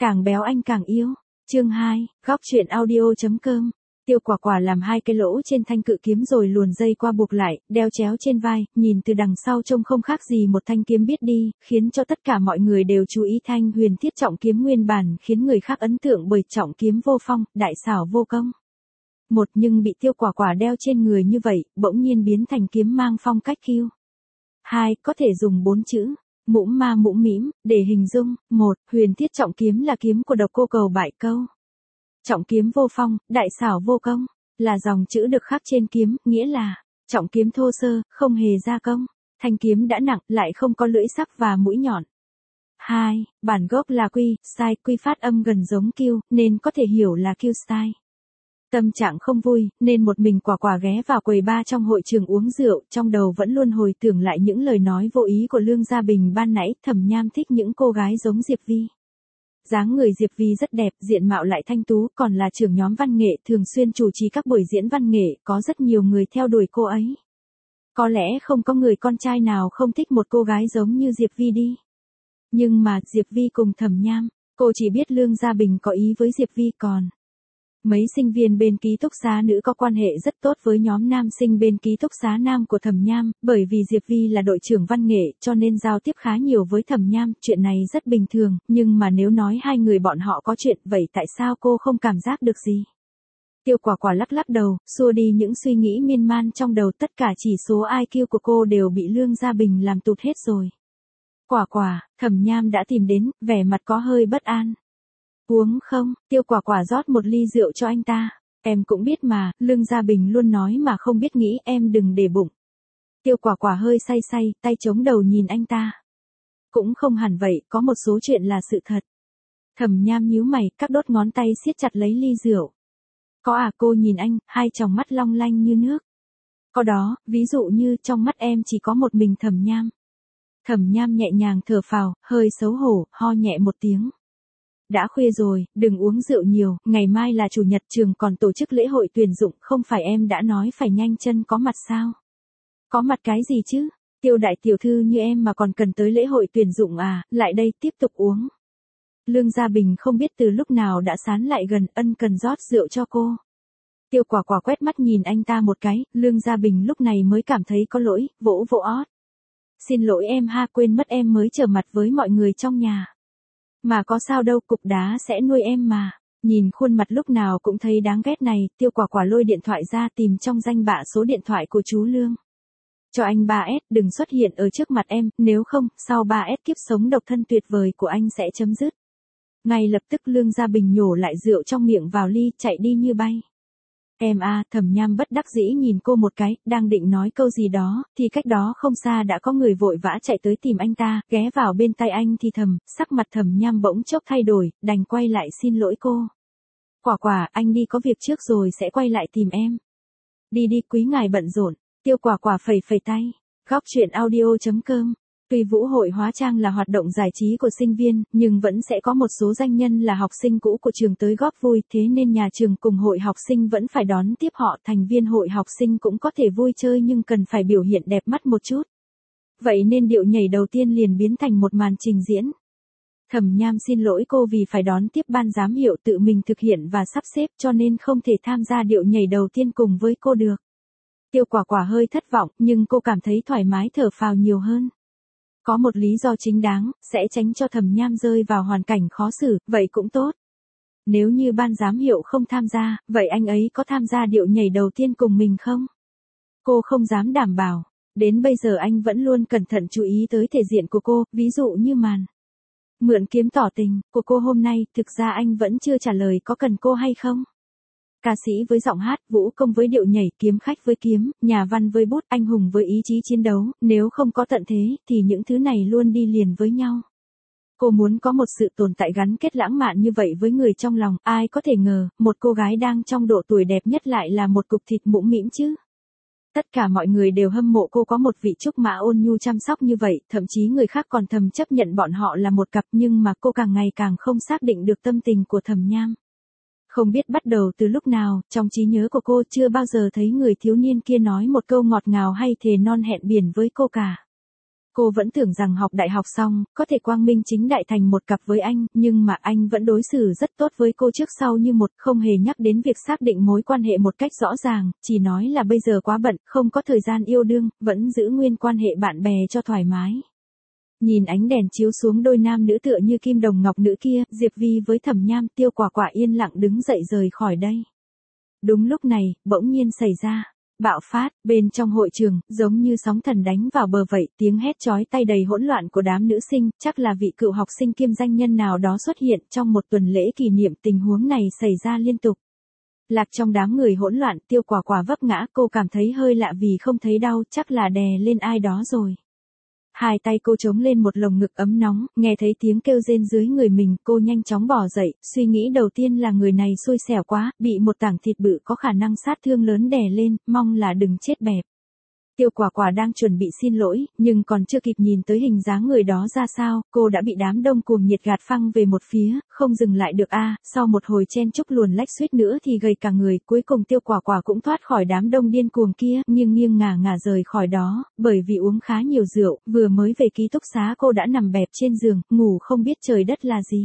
Càng béo anh càng yêu. Chương 2, góc truyện audio.com. Tiêu Quả Quả làm 2 cái lỗ trên thanh cự kiếm rồi luồn dây qua buộc lại, đeo chéo trên vai, nhìn từ đằng sau trông không khác gì một thanh kiếm biết đi, khiến cho tất cả mọi người đều chú ý thanh huyền thiết trọng kiếm nguyên bản, khiến người khác ấn tượng bởi trọng kiếm vô phong, đại xảo vô công. Nhưng bị Tiêu Quả Quả đeo trên người như vậy, bỗng nhiên biến thành kiếm mang phong cách kiêu. 2, có thể dùng 4 chữ. Mũm ma mũm mĩm, để hình dung. 1. Huyền thiết trọng kiếm là kiếm của Độc Cô Cầu Bại Câu. Trọng kiếm vô phong, đại xảo vô công, là dòng chữ được khắc trên kiếm, nghĩa là trọng kiếm thô sơ, không hề gia công. Thanh kiếm đã nặng, lại không có lưỡi sắc và mũi nhọn. 2. Bản gốc là quy, style, quy phát âm gần giống kiêu, nên có thể hiểu là kiêu style. Tâm trạng không vui, nên một mình Quả Quả ghé vào quầy bar trong hội trường uống rượu, trong đầu vẫn luôn hồi tưởng lại những lời nói vô ý của Lương Gia Bình ban nãy. Thẩm Nham thích những cô gái giống Diệp Vi. Dáng người Diệp Vi rất đẹp, diện mạo lại thanh tú, còn là trưởng nhóm văn nghệ, thường xuyên chủ trì các buổi diễn văn nghệ, có rất nhiều người theo đuổi cô ấy. Có lẽ không có người con trai nào không thích một cô gái giống như Diệp Vi đi. Nhưng mà, Diệp Vi cùng Thẩm Nham, cô chỉ biết Lương Gia Bình có ý với Diệp Vi, còn mấy sinh viên bên ký túc xá nữ có quan hệ rất tốt với nhóm nam sinh bên ký túc xá nam của Thẩm Nham, bởi vì Diệp Vi là đội trưởng văn nghệ cho nên giao tiếp khá nhiều với Thẩm Nham, chuyện này rất bình thường, nhưng mà nếu nói hai người bọn họ có chuyện, vậy tại sao cô không cảm giác được gì? Tiêu Quả Quả lắc lắc đầu, xua đi những suy nghĩ miên man trong đầu, tất cả chỉ số IQ của cô đều bị Lương Gia Bình làm tụt hết rồi. Quả Quả, Thẩm Nham đã tìm đến, vẻ mặt có hơi bất an. Uống không? Tiêu Quả Quả rót một ly rượu cho anh ta. Em cũng biết mà, Lương Gia Bình luôn nói mà không biết nghĩ, em đừng để bụng. Tiêu Quả Quả hơi say say, tay chống đầu nhìn anh ta. Cũng không hẳn vậy, có một số chuyện là sự thật. Thẩm Nham nhíu mày, các đốt ngón tay siết chặt lấy ly rượu. Có à? Cô nhìn anh, hai tròng mắt long lanh như nước. Có đó, ví dụ như trong mắt em chỉ có một mình Thẩm Nham. Thẩm Nham nhẹ nhàng thở phào, hơi xấu hổ, ho nhẹ một tiếng. Đã khuya rồi, đừng uống rượu nhiều, ngày mai là chủ nhật, trường còn tổ chức lễ hội tuyển dụng, không phải em đã nói phải nhanh chân có mặt sao? Có mặt cái gì chứ? Tiêu đại tiểu thư như em mà còn cần tới lễ hội tuyển dụng à? Lại đây, tiếp tục uống. Lương Gia Bình không biết từ lúc nào đã sán lại gần, ân cần rót rượu cho cô. Tiêu Quả Quả quét mắt nhìn anh ta một cái, Lương Gia Bình lúc này mới cảm thấy có lỗi, vỗ vỗ ót. Xin lỗi em ha, quên mất em mới trở mặt với mọi người trong nhà. Mà có sao đâu, cục đá sẽ nuôi em mà. Nhìn khuôn mặt lúc nào cũng thấy đáng ghét này, Tiêu Quả Quả lôi điện thoại ra tìm trong danh bạ số điện thoại của chú Lương. Cho anh 3S, đừng xuất hiện ở trước mặt em, nếu không, sau 3S kiếp sống độc thân tuyệt vời của anh sẽ chấm dứt. Ngay lập tức Lương Gia Bình nhổ lại rượu trong miệng vào ly, chạy đi như bay. Em à, Thẩm Nham bất đắc dĩ nhìn cô một cái, đang định nói câu gì đó, thì cách đó không xa đã có người vội vã chạy tới tìm anh ta, ghé vào bên tai anh thì thầm, sắc mặt Thẩm Nham bỗng chốc thay đổi, đành quay lại xin lỗi cô. Quả Quả, anh đi có việc trước rồi sẽ quay lại tìm em. Đi đi, quý ngài bận rộn. Tiêu Quả Quả phẩy phẩy tay. Góc truyện audio.com. Tuy vũ hội hóa trang là hoạt động giải trí của sinh viên, nhưng vẫn sẽ có một số danh nhân là học sinh cũ của trường tới góp vui, thế nên nhà trường cùng hội học sinh vẫn phải đón tiếp họ. Thành viên hội học sinh cũng có thể vui chơi nhưng cần phải biểu hiện đẹp mắt một chút. Vậy nên điệu nhảy đầu tiên liền biến thành một màn trình diễn. Thẩm Nham xin lỗi cô vì phải đón tiếp ban giám hiệu tự mình thực hiện và sắp xếp cho nên không thể tham gia điệu nhảy đầu tiên cùng với cô được. Tiêu Quả Quả hơi thất vọng nhưng cô cảm thấy thoải mái thở phào nhiều hơn. Có một lý do chính đáng, sẽ tránh cho Thẩm Nham rơi vào hoàn cảnh khó xử, vậy cũng tốt. Nếu như ban giám hiệu không tham gia, vậy anh ấy có tham gia điệu nhảy đầu tiên cùng mình không? Cô không dám đảm bảo. Đến bây giờ anh vẫn luôn cẩn thận chú ý tới thể diện của cô, ví dụ như màn mượn kiếm tỏ tình của cô hôm nay, thực ra anh vẫn chưa trả lời có cần cô hay không. Ca sĩ với giọng hát, vũ công với điệu nhảy, kiếm khách với kiếm, nhà văn với bút, anh hùng với ý chí chiến đấu, nếu không có tận thế, thì những thứ này luôn đi liền với nhau. Cô muốn có một sự tồn tại gắn kết lãng mạn như vậy với người trong lòng, ai có thể ngờ, một cô gái đang trong độ tuổi đẹp nhất lại là một cục thịt mũm mĩm chứ. Tất cả mọi người đều hâm mộ cô có một vị trúc mã ôn nhu chăm sóc như vậy, thậm chí người khác còn thầm chấp nhận bọn họ là một cặp, nhưng mà cô càng ngày càng không xác định được tâm tình của Thẩm Nham. Không biết bắt đầu từ lúc nào, trong trí nhớ của cô chưa bao giờ thấy người thiếu niên kia nói một câu ngọt ngào hay thề non hẹn biển với cô cả. Cô vẫn tưởng rằng học đại học xong, có thể quang minh chính đại thành một cặp với anh, nhưng mà anh vẫn đối xử rất tốt với cô trước sau như một, không hề nhắc đến việc xác định mối quan hệ một cách rõ ràng, chỉ nói là bây giờ quá bận, không có thời gian yêu đương, vẫn giữ nguyên quan hệ bạn bè cho thoải mái. Nhìn ánh đèn chiếu xuống đôi nam nữ tựa như kim đồng ngọc nữ kia, Diệp Vi với Thẩm Nham Tiêu Quả Quả yên lặng đứng dậy rời khỏi đây. Đúng lúc này, bỗng nhiên xảy ra bạo phát, bên trong hội trường, giống như sóng thần đánh vào bờ vậy, tiếng hét chói tai đầy hỗn loạn của đám nữ sinh, chắc là vị cựu học sinh kiêm danh nhân nào đó xuất hiện trong một tuần lễ kỷ niệm, tình huống này xảy ra liên tục. Lạc trong đám người hỗn loạn, Tiêu Quả Quả vấp ngã, cô cảm thấy hơi lạ vì không thấy đau, chắc là đè lên ai đó rồi. Hai tay cô chống lên một lồng ngực ấm nóng, nghe thấy tiếng kêu rên dưới người mình, cô nhanh chóng bỏ dậy, suy nghĩ đầu tiên là người này xui xẻo quá, bị một tảng thịt bự có khả năng sát thương lớn đè lên, mong là đừng chết bẹp. Tiêu Quả Quả đang chuẩn bị xin lỗi, nhưng còn chưa kịp nhìn tới hình dáng người đó ra sao, cô đã bị đám đông cuồng nhiệt gạt phăng về một phía, không dừng lại được sau một hồi chen chúc luồn lách suýt nữa thì gầy cả người, cuối cùng Tiêu Quả Quả cũng thoát khỏi đám đông điên cuồng kia, nghiêng nghiêng ngả ngả rời khỏi đó, bởi vì uống khá nhiều rượu, vừa mới về ký túc xá cô đã nằm bẹp trên giường, ngủ không biết trời đất là gì.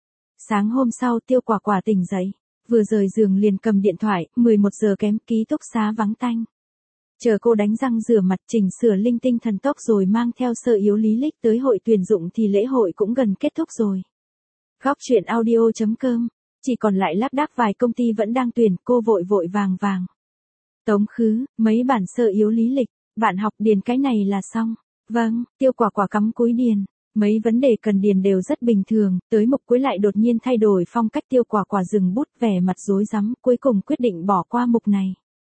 Sáng hôm sau Tiêu Quả Quả tỉnh dậy, vừa rời giường liền cầm điện thoại, 11 giờ kém, ký túc xá vắng tanh. Chờ cô đánh răng rửa mặt chỉnh sửa linh tinh thần tốc rồi mang theo sơ yếu lý lịch tới hội tuyển dụng thì lễ hội cũng gần kết thúc rồi. Góc chuyện audio.com, chỉ còn lại lác đác vài công ty vẫn đang tuyển, cô vội vội vàng vàng. Tống khứ, mấy bản sơ yếu lý lịch, bạn học điền cái này là xong. Vâng, Tiêu Quả Quả cắm cúi điền. Mấy vấn đề cần điền đều rất bình thường, tới mục cuối lại đột nhiên thay đổi phong cách. Tiêu Quả Quả dừng bút, vẻ mặt rối rắm, cuối cùng quyết định bỏ qua mục này.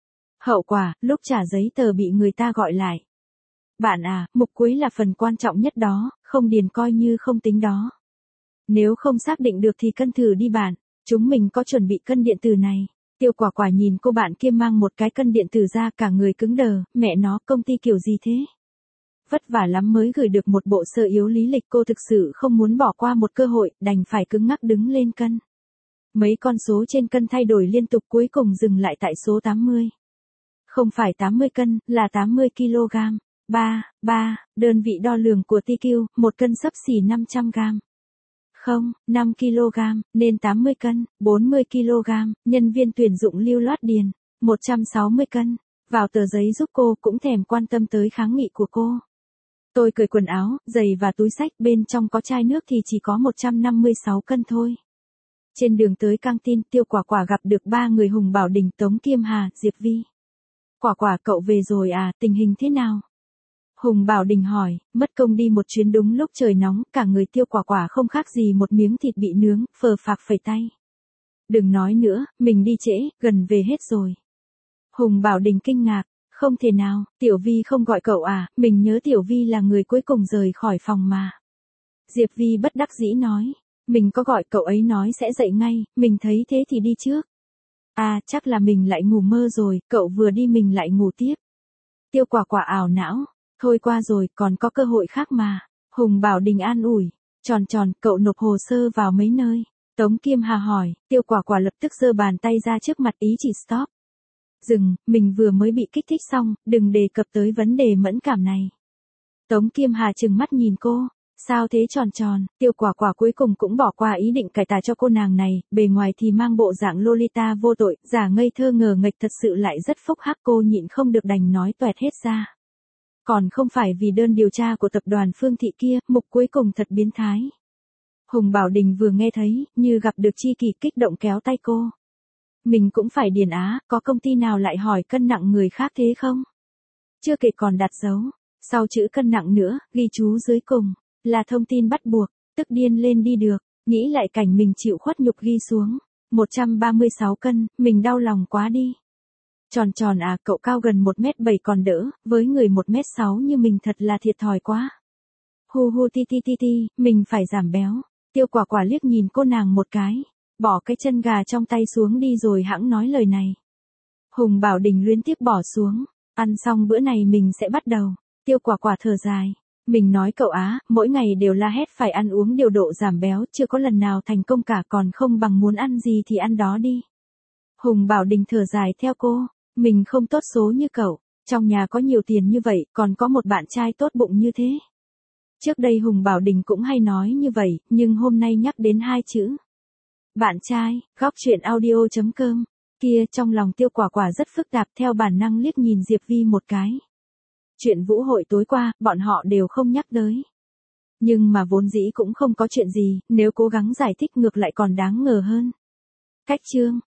Hậu quả, lúc trả giấy tờ bị người ta gọi lại. Bạn mục cuối là phần quan trọng nhất đó, không điền coi như không tính đó. Nếu không xác định được thì cân thử đi bạn, chúng mình có chuẩn bị cân điện tử này. Tiêu Quả Quả nhìn cô bạn kia mang một cái cân điện tử ra, cả người cứng đờ, mẹ nó, công ty kiểu gì thế? Vất vả lắm mới gửi được một bộ sơ yếu lý lịch, cô thực sự không muốn bỏ qua một cơ hội, đành phải cứng ngắc đứng lên cân. Mấy con số trên cân thay đổi liên tục, cuối cùng dừng lại tại số 80. Không phải 80 cân, là 80 kg. Đơn vị đo lường của TQ, một cân xấp xỉ 500 g. Không, 5 kg, nên 80 cân, 40 kg, nhân viên tuyển dụng lưu loát điền, 160 cân. Vào tờ giấy giúp cô, cũng thèm quan tâm tới kháng nghị của cô. Tôi cởi quần áo, giày và túi xách, bên trong có chai nước thì chỉ có 156 cân thôi. Trên đường tới căng tin, Tiêu Quả Quả gặp được ba người Hùng Bảo Đình, Tống Kiêm Hà, Diệp Vi. Quả Quả cậu về rồi tình hình thế nào? Hùng Bảo Đình hỏi, mất công đi một chuyến đúng lúc trời nóng, cả người Tiêu Quả Quả không khác gì một miếng thịt bị nướng, phờ phạc phẩy tay. Đừng nói nữa, mình đi trễ, gần về hết rồi. Hùng Bảo Đình kinh ngạc, không thể nào, Tiểu Vi không gọi cậu mình nhớ Tiểu Vi là người cuối cùng rời khỏi phòng mà. Diệp Vi bất đắc dĩ nói, mình có gọi, cậu ấy nói sẽ dậy ngay, mình thấy thế thì đi trước. Chắc là mình lại ngủ mơ rồi, cậu vừa đi mình lại ngủ tiếp. Tiêu Quả Quả ảo não, thôi qua rồi, còn có cơ hội khác mà. Hùng Bảo Đình an ủi, tròn, cậu nộp hồ sơ vào mấy nơi. Tống Kiêm Hà hỏi, Tiêu Quả Quả lập tức giơ bàn tay ra trước mặt ý chỉ stop. Dừng, mình vừa mới bị kích thích xong, đừng đề cập tới vấn đề mẫn cảm này. Tống Kiêm Hà trừng mắt nhìn cô. Sao thế tròn, Tiêu Quả Quả cuối cùng cũng bỏ qua ý định cải tà cho cô nàng này, bề ngoài thì mang bộ dạng Lolita vô tội, giả ngây thơ ngờ nghệch, thật sự lại rất phúc hắc, cô nhịn không được đành nói toẹt hết ra. Còn không phải vì đơn điều tra của tập đoàn Phương Thị kia, mục cuối cùng thật biến thái. Hùng Bảo Đình vừa nghe thấy, như gặp được tri kỷ, kích động kéo tay cô. Mình cũng phải điền có công ty nào lại hỏi cân nặng người khác thế không? Chưa kể còn đặt dấu, sau chữ cân nặng nữa, ghi chú dưới cùng. Là thông tin bắt buộc, tức điên lên đi được, nghĩ lại cảnh mình chịu khuất nhục ghi xuống. 136 cân, mình đau lòng quá đi. Tròn, cậu cao gần 1m7 còn đỡ, với người 1m6 như mình thật là thiệt thòi quá. Hu ti, mình phải giảm béo. Tiêu Quả Quả liếc nhìn cô nàng một cái, bỏ cái chân gà trong tay xuống đi rồi hẵng nói lời này. Hùng Bảo Đình luyến tiếc bỏ xuống, ăn xong bữa này mình sẽ bắt đầu. Tiêu Quả Quả thở dài. Mình nói cậu mỗi ngày đều la hét phải ăn uống điều độ giảm béo, chưa có lần nào thành công cả, còn không bằng muốn ăn gì thì ăn đó đi. Hùng Bảo Đình thở dài theo cô, mình không tốt số như cậu, trong nhà có nhiều tiền như vậy, còn có một bạn trai tốt bụng như thế. Trước đây Hùng Bảo Đình cũng hay nói như vậy, nhưng hôm nay nhắc đến hai chữ. Bạn trai, góc chuyện audio.com. Kia trong lòng Tiêu Quả Quả rất phức tạp, theo bản năng liếc nhìn Diệp Vi một cái. Chuyện vũ hội tối qua, bọn họ đều không nhắc tới. Nhưng mà vốn dĩ cũng không có chuyện gì, nếu cố gắng giải thích ngược lại còn đáng ngờ hơn. Cách chương,